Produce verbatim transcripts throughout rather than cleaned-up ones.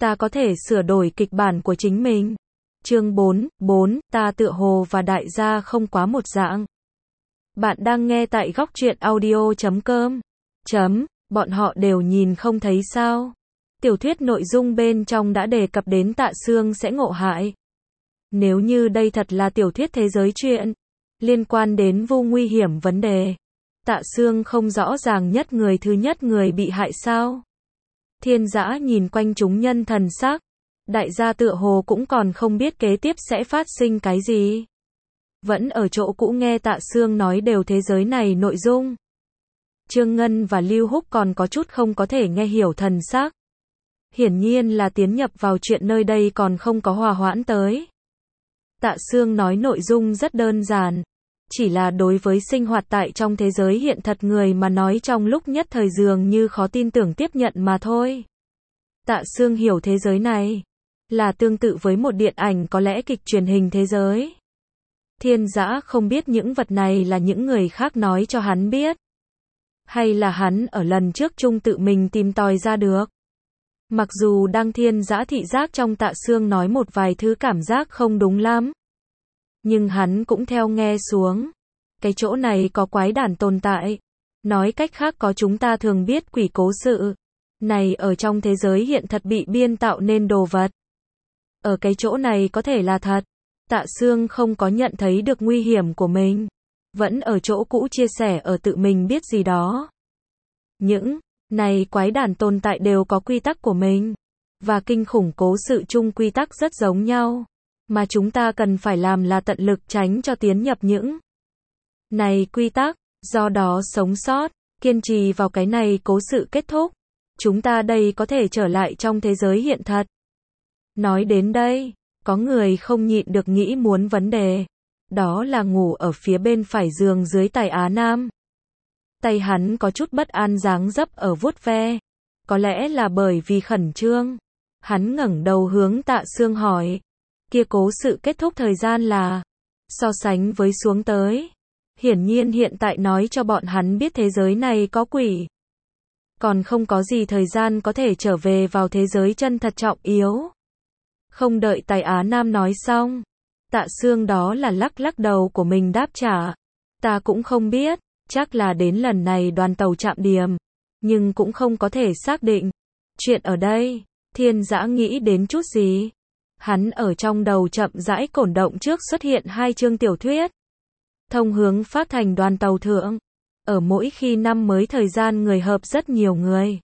ta có thể sửa đổi kịch bản của chính mình. Chương bốn, bốn, ta tựa hồ và đại gia không quá một dạng. Bạn đang nghe tại góc truyện audio chấm com. Chấm, bọn họ đều nhìn không thấy sao? Tiểu thuyết nội dung bên trong đã đề cập đến Tạ Sương sẽ ngộ hại. Nếu như đây thật là tiểu thuyết thế giới truyện, liên quan đến vô nguy hiểm vấn đề, Tạ Sương không rõ ràng nhất người thứ nhất người bị hại sao? Thiên Dã nhìn quanh chúng nhân thần sắc, đại gia tựa hồ cũng còn không biết kế tiếp sẽ phát sinh cái gì. Vẫn ở chỗ cũ nghe Tạ Sương nói đều thế giới này nội dung. Trương Ngân và Lưu Húc còn có chút không có thể nghe hiểu thần sắc. Hiển nhiên là tiến nhập vào chuyện nơi đây còn không có hòa hoãn tới. Tạ Sương nói nội dung rất đơn giản, chỉ là đối với sinh hoạt tại trong thế giới hiện thật người mà nói trong lúc nhất thời dường như khó tin tưởng tiếp nhận mà thôi. Tạ Sương hiểu thế giới này là tương tự với một điện ảnh có lẽ kịch truyền hình thế giới. Thiên Dã không biết những vật này là những người khác nói cho hắn biết, hay là hắn ở lần trước chung tự mình tìm tòi ra được. Mặc dù đang Thiên Dã thị giác trong Tạ Sương nói một vài thứ cảm giác không đúng lắm, nhưng hắn cũng theo nghe xuống. Cái chỗ này có quái đản tồn tại. Nói cách khác có chúng ta thường biết quỷ cố sự này ở trong thế giới hiện thật bị biên tạo nên đồ vật. Ở cái chỗ này có thể là thật. Tạ Sương không có nhận thấy được nguy hiểm của mình, vẫn ở chỗ cũ chia sẻ ở tự mình biết gì đó. Những này quái đản tồn tại đều có quy tắc của mình, và kinh khủng cố sự chung quy tắc rất giống nhau, mà chúng ta cần phải làm là tận lực tránh cho tiến nhập những này quy tắc, do đó sống sót, kiên trì vào cái này cố sự kết thúc. Chúng ta đây có thể trở lại trong thế giới hiện thật. Nói đến đây, có người không nhịn được nghĩ muốn vấn đề. Đó là ngủ ở phía bên phải giường dưới Tài Á Nam. Tay hắn có chút bất an dáng dấp ở vuốt ve. Có lẽ là bởi vì khẩn trương. Hắn ngẩng đầu hướng Tạ Sương hỏi. Kia cố sự kết thúc thời gian là so sánh với xuống tới. Hiển nhiên hiện tại nói cho bọn hắn biết thế giới này có quỷ. Còn không có gì thời gian có thể trở về vào thế giới chân thật trọng yếu. Không đợi Tài Á Nam nói xong, Tạ Sương đó là lắc lắc đầu của mình đáp trả. Ta cũng không biết, chắc là đến lần này đoàn tàu chạm điểm, nhưng cũng không có thể xác định. Chuyện ở đây, Thiên Dã nghĩ đến chút gì? Hắn ở trong đầu chậm rãi cổn động trước xuất hiện hai chương tiểu thuyết. Thông hướng phát thành đoàn tàu thượng. Ở mỗi khi năm mới thời gian người hợp rất nhiều người.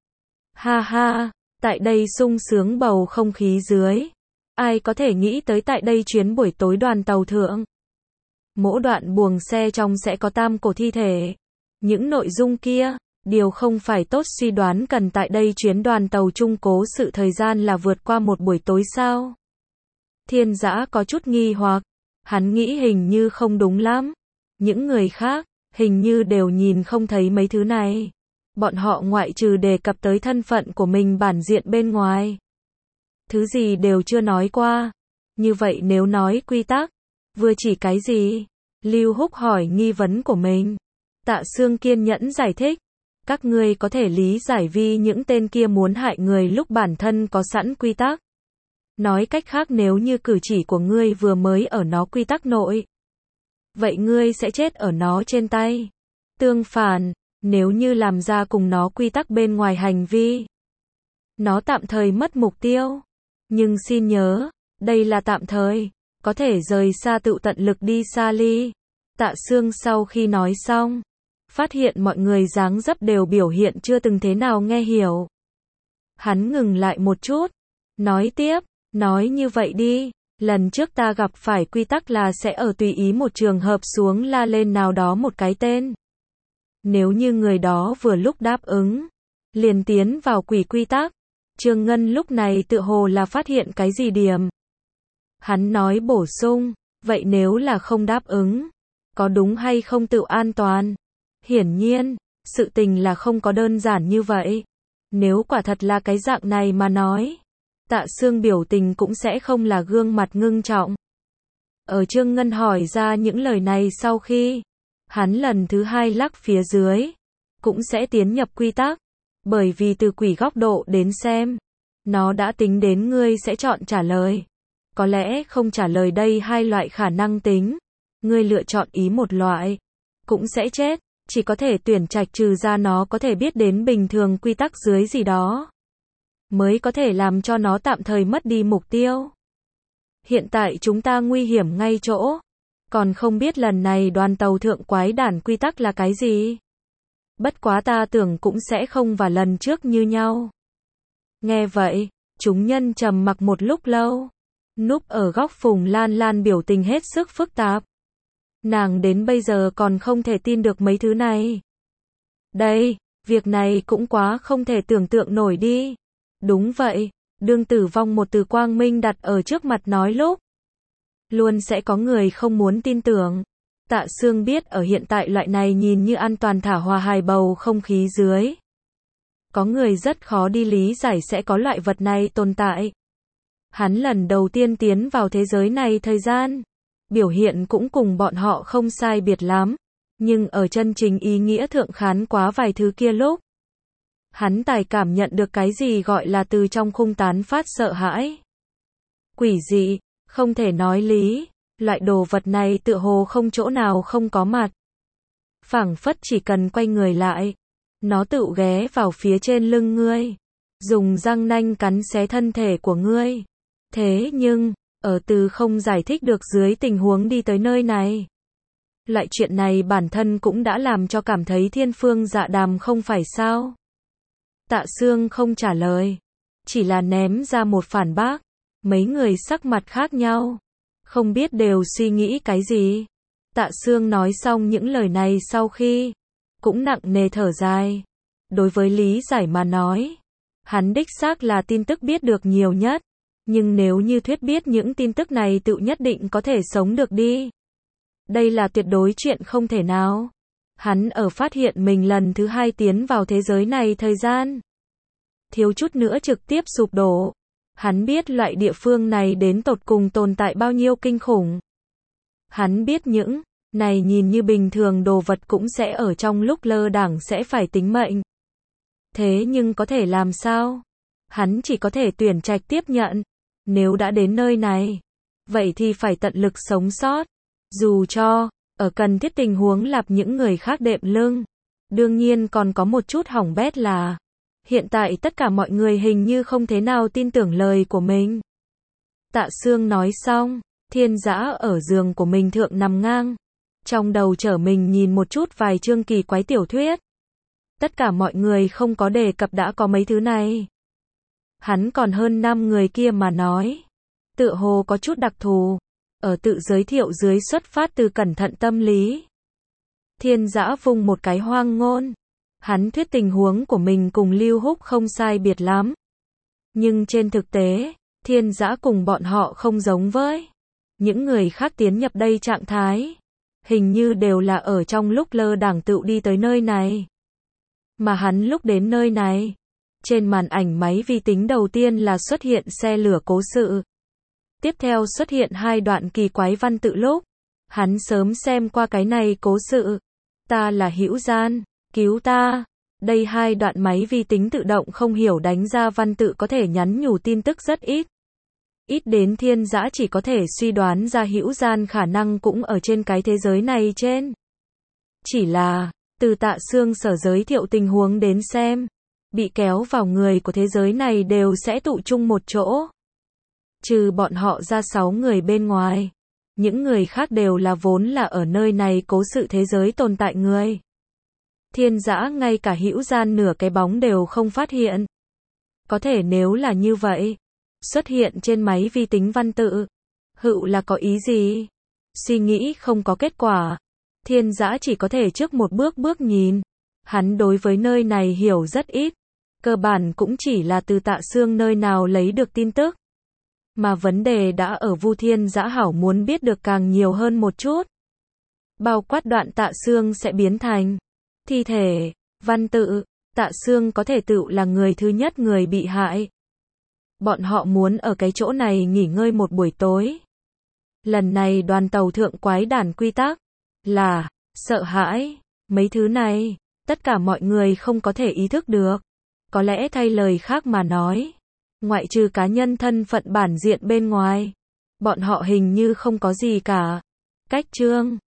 Ha ha, tại đây sung sướng bầu không khí dưới. Ai có thể nghĩ tới tại đây chuyến buổi tối đoàn tàu thượng. Mỗi đoạn buồng xe trong sẽ có tam cổ thi thể. Những nội dung kia, điều không phải tốt suy đoán cần tại đây chuyến đoàn tàu chung cố sự thời gian là vượt qua một buổi tối sao? Thiên Dã có chút nghi hoặc, hắn nghĩ hình như không đúng lắm. Những người khác, hình như đều nhìn không thấy mấy thứ này. Bọn họ ngoại trừ đề cập tới thân phận của mình bản diện bên ngoài, thứ gì đều chưa nói qua. Như vậy nếu nói quy tắc, vừa chỉ cái gì? Lưu Húc hỏi nghi vấn của mình. Tạ Sương kiên nhẫn giải thích. Các ngươi có thể lý giải vì những tên kia muốn hại người lúc bản thân có sẵn quy tắc. Nói cách khác nếu như cử chỉ của ngươi vừa mới ở nó quy tắc nội, vậy ngươi sẽ chết ở nó trên tay. Tương phản, nếu như làm ra cùng nó quy tắc bên ngoài hành vi, nó tạm thời mất mục tiêu. Nhưng xin nhớ, đây là tạm thời, có thể rời xa tự tận lực đi xa ly. Tạ Sương sau khi nói xong, phát hiện mọi người dáng dấp đều biểu hiện chưa từng thế nào nghe hiểu. Hắn ngừng lại một chút, nói tiếp, nói như vậy đi, lần trước ta gặp phải quy tắc là sẽ ở tùy ý một trường hợp xuống la lên nào đó một cái tên. Nếu như người đó vừa lúc đáp ứng, liền tiến vào quỷ quy tắc. Trương Ngân lúc này tự hồ là phát hiện cái gì điểm. Hắn nói bổ sung, vậy nếu là không đáp ứng, có đúng hay không tự an toàn? Hiển nhiên, sự tình là không có đơn giản như vậy. Nếu quả thật là cái dạng này mà nói, Tạ Sương biểu tình cũng sẽ không là gương mặt ngưng trọng. Ở Trương Ngân hỏi ra những lời này sau khi, hắn lần thứ hai lắc phía dưới, cũng sẽ tiến nhập quy tắc. Bởi vì từ quỷ góc độ đến xem, Nó đã tính đến ngươi sẽ chọn trả lời. Có lẽ không trả lời đây hai loại khả năng tính. Ngươi lựa chọn ý một loại, cũng sẽ chết, chỉ có thể tuyển trạch trừ ra nó có thể biết đến bình thường quy tắc dưới gì đó, mới có thể làm cho nó tạm thời mất đi mục tiêu. Hiện tại chúng ta nguy hiểm ngay chỗ, còn không biết lần này đoàn tàu thượng quái đản quy tắc là cái gì. Bất quá ta tưởng cũng sẽ không và lần trước như nhau. Nghe vậy, chúng nhân trầm mặc một lúc lâu. Núp ở góc Phùng Lan Lan biểu tình hết sức phức tạp. Nàng đến bây giờ còn không thể tin được mấy thứ này. Đây, việc này cũng quá không thể tưởng tượng nổi đi. Đúng vậy, đương tử vong một từ quang minh đặt ở trước mặt nói lúc. Luôn sẽ có người không muốn tin tưởng. Tạ Sương biết ở hiện tại loại này nhìn như an toàn thả hòa hài bầu không khí dưới. Có người rất khó đi lý giải sẽ có loại vật này tồn tại. Hắn lần đầu tiên tiến vào thế giới này thời gian. Biểu hiện cũng cùng bọn họ không sai biệt lắm. Nhưng ở chân chính ý nghĩa thượng khán quá vài thứ kia lúc. Hắn tài cảm nhận được cái gì gọi là từ trong khung tán phát sợ hãi. Quỷ dị, không thể nói lý. Loại đồ vật này tựa hồ không chỗ nào không có mặt. Phảng phất chỉ cần quay người lại. Nó tự ghé vào phía trên lưng ngươi. Dùng răng nanh cắn xé thân thể của ngươi. Thế nhưng, ở từ không giải thích được dưới tình huống đi tới nơi này. Loại chuyện này bản thân cũng đã làm cho cảm thấy thiên phương dạ đàm không phải sao. Tạ Sương không trả lời. Chỉ là ném ra một phản bác. Mấy người sắc mặt khác nhau. Không biết đều suy nghĩ cái gì. Tạ Sương nói xong những lời này sau khi. Cũng nặng nề thở dài. Đối với lý giải mà nói. Hắn đích xác là tin tức biết được nhiều nhất. Nhưng nếu như thuyết biết những tin tức này tự nhất định có thể sống được đi. Đây là tuyệt đối chuyện không thể nào. Hắn ở phát hiện mình lần thứ hai tiến vào thế giới này thời gian. Thiếu chút nữa trực tiếp sụp đổ. Hắn biết loại địa phương này đến tột cùng tồn tại bao nhiêu kinh khủng. Hắn biết những này nhìn như bình thường đồ vật cũng sẽ ở trong lúc lơ đãng sẽ phải tính mệnh. Thế nhưng có thể làm sao? Hắn chỉ có thể tuyển trạch tiếp nhận. Nếu đã đến nơi này, vậy thì phải tận lực sống sót. Dù cho, ở cần thiết tình huống lạp những người khác đệm lưng. Đương nhiên còn có một chút hỏng bét là, hiện tại tất cả mọi người hình như không thế nào tin tưởng lời của mình. Tạ Sương nói xong, Thiên Dã ở giường của mình thượng nằm ngang. Trong đầu trở mình nhìn một chút vài chương kỳ quái tiểu thuyết. Tất cả mọi người không có đề cập đã có mấy thứ này. Hắn còn hơn năm người kia mà nói. Tựa hồ có chút đặc thù. Ở tự giới thiệu dưới xuất phát từ cẩn thận tâm lý. Thiên Dã vung một cái hoang ngôn. Hắn thuyết tình huống của mình cùng Lưu Húc không sai biệt lắm. Nhưng trên thực tế, Thiên Dã cùng bọn họ không giống với những người khác tiến nhập đây trạng thái. Hình như đều là ở trong lúc lơ đãng tự đi tới nơi này. Mà hắn lúc đến nơi này, trên màn ảnh máy vi tính đầu tiên là xuất hiện xe lửa cố sự. Tiếp theo xuất hiện hai đoạn kỳ quái văn tự lúc. Hắn sớm xem qua cái này cố sự. Ta là Hữu Gian, cứu ta. Đây hai đoạn máy vi tính tự động không hiểu đánh ra văn tự có thể nhắn nhủ tin tức rất ít. Ít đến Thiên Dã chỉ có thể suy đoán ra Hữu Gian khả năng cũng ở trên cái thế giới này trên. Chỉ là, từ Tạ Sương sở giới thiệu tình huống đến xem, bị kéo vào người của thế giới này đều sẽ tụ chung một chỗ. Trừ bọn họ ra sáu người bên ngoài. Những người khác đều là vốn là ở nơi này cố sự thế giới tồn tại người. Thiên Dã ngay cả Hữu Gian nửa cái bóng đều không phát hiện. Có thể nếu là như vậy, xuất hiện trên máy vi tính văn tự, hữu là có ý gì? Suy nghĩ không có kết quả. Thiên Dã chỉ có thể trước một bước bước nhìn. Hắn đối với nơi này hiểu rất ít. Cơ bản cũng chỉ là từ Tạ Sương nơi nào lấy được tin tức. Mà vấn đề đã ở Vu Thiên Dã hảo muốn biết được càng nhiều hơn một chút. Bao quát đoạn Tạ Sương sẽ biến thành thi thể, văn tự, Tạ Sương có thể tự là người thứ nhất người bị hại. Bọn họ muốn ở cái chỗ này nghỉ ngơi một buổi tối. Lần này đoàn tàu thượng quái đản quy tắc là sợ hãi. Mấy thứ này, tất cả mọi người không có thể ý thức được. Có lẽ thay lời khác mà nói, Ngoại trừ cá nhân thân phận bản diện bên ngoài, bọn họ hình như không có gì cả. Cách chương